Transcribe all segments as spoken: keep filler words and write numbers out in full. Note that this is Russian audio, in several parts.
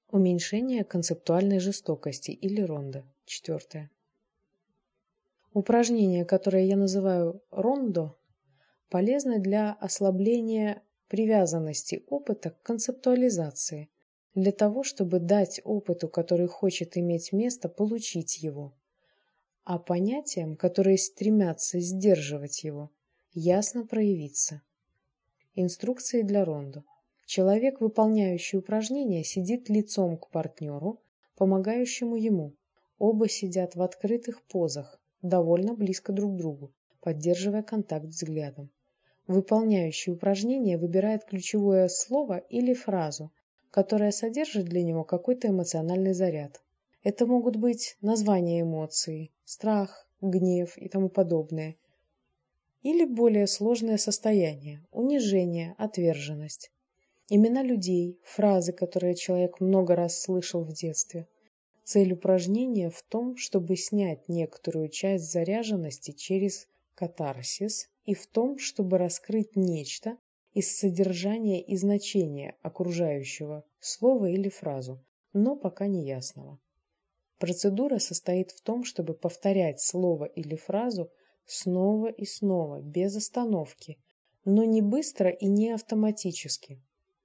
Уменьшение концептуальной жестокости или рондо. Четвертое. Упражнение, которое я называю рондо, полезно для ослабления привязанности опыта к концептуализации, для того, чтобы дать опыту, который хочет иметь место, получить его, а понятиям, которые стремятся сдерживать его, ясно проявиться. Инструкции для рондо. Человек, выполняющий упражнение, сидит лицом к партнеру, помогающему ему. Оба сидят в открытых позах, довольно близко друг к другу, поддерживая контакт взглядом. Выполняющий упражнение выбирает ключевое слово или фразу, которая содержит для него какой-то эмоциональный заряд. Это могут быть названия эмоций, страх, гнев и тому подобное. Или более сложное состояние – унижение, отверженность. Имена людей, фразы, которые человек много раз слышал в детстве. Цель упражнения в том, чтобы снять некоторую часть заряженности через катарсис и в том, чтобы раскрыть нечто из содержания и значения окружающего слова или фразу, но пока не ясного. Процедура состоит в том, чтобы повторять слово или фразу снова и снова, без остановки, но не быстро и не автоматически.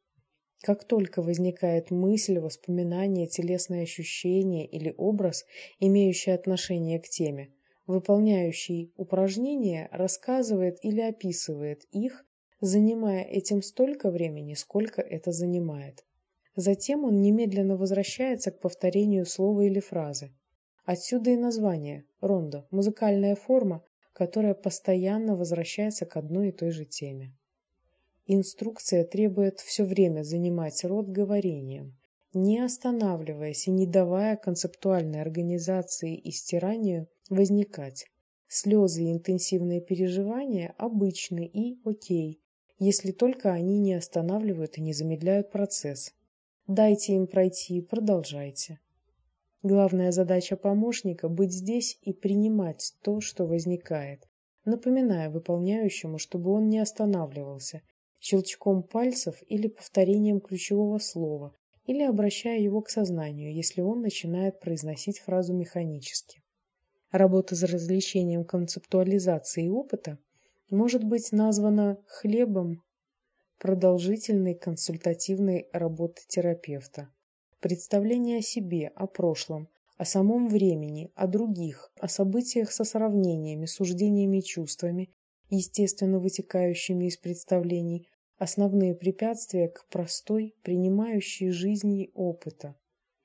Как только возникает мысль, воспоминание, телесное ощущение или образ, имеющий отношение к теме, выполняющий упражнение рассказывает или описывает их, занимая этим столько времени, сколько это занимает. Затем он немедленно возвращается к повторению слова или фразы. Отсюда и название – рондо, музыкальная форма, которая постоянно возвращается к одной и той же теме. Инструкция требует все время занимать рот говорением, не останавливаясь и не давая концептуальной организации и стиранию возникать. Слезы и интенсивные переживания обычны и окей, если только они не останавливают и не замедляют процесс. Дайте им пройти и продолжайте. Главная задача помощника – быть здесь и принимать то, что возникает, напоминая выполняющему, чтобы он не останавливался, щелчком пальцев или повторением ключевого слова, или обращая его к сознанию, если он начинает произносить фразу механически. Работа за развлечением концептуализации опыта может быть названа хлебом продолжительной консультативной работы терапевта. Представление о себе, о прошлом, о самом времени, о других, о событиях со сравнениями, суждениями и чувствами, естественно вытекающими из представлений, основные препятствия к простой, принимающей жизни опыта.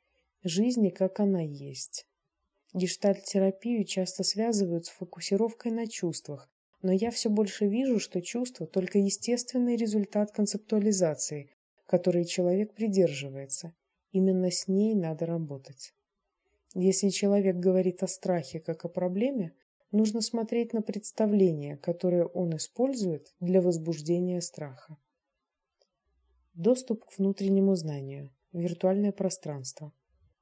Жизни, как она есть. Гештальт-терапию часто связывают с фокусировкой на чувствах, но я все больше вижу, что чувство – только естественный результат концептуализации, которой человек придерживается. Именно с ней надо работать. Если человек говорит о страхе как о проблеме, нужно смотреть на представления, которые он использует для возбуждения страха. Доступ к внутреннему знанию. Виртуальное пространство.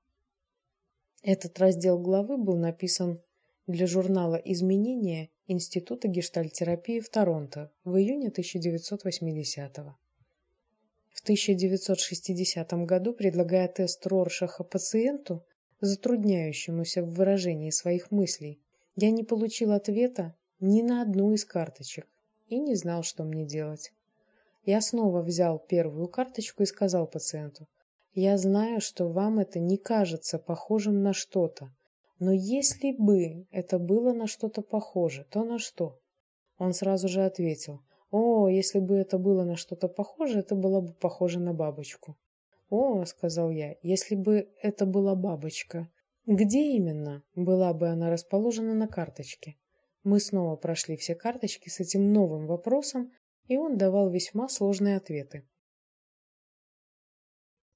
Этот раздел главы был написан для журнала «Изменения» Института гештальт-терапии в Торонто в июне тысяча девятьсот восьмидесятого. В тысяча девятьсот шестидесятом году, предлагая тест Роршаха пациенту, затрудняющемуся в выражении своих мыслей, я не получил ответа ни на одну из карточек и не знал, что мне делать. Я снова взял первую карточку и сказал пациенту: «Я знаю, что вам это не кажется похожим на что-то, но если бы это было на что-то похоже, то на что?» Он сразу же ответил: «О, если бы это было на что-то похоже, это было бы похоже на бабочку». «О, — сказал я, — если бы это была бабочка, где именно была бы она расположена на карточке?» Мы снова прошли все карточки с этим новым вопросом, и он давал весьма сложные ответы.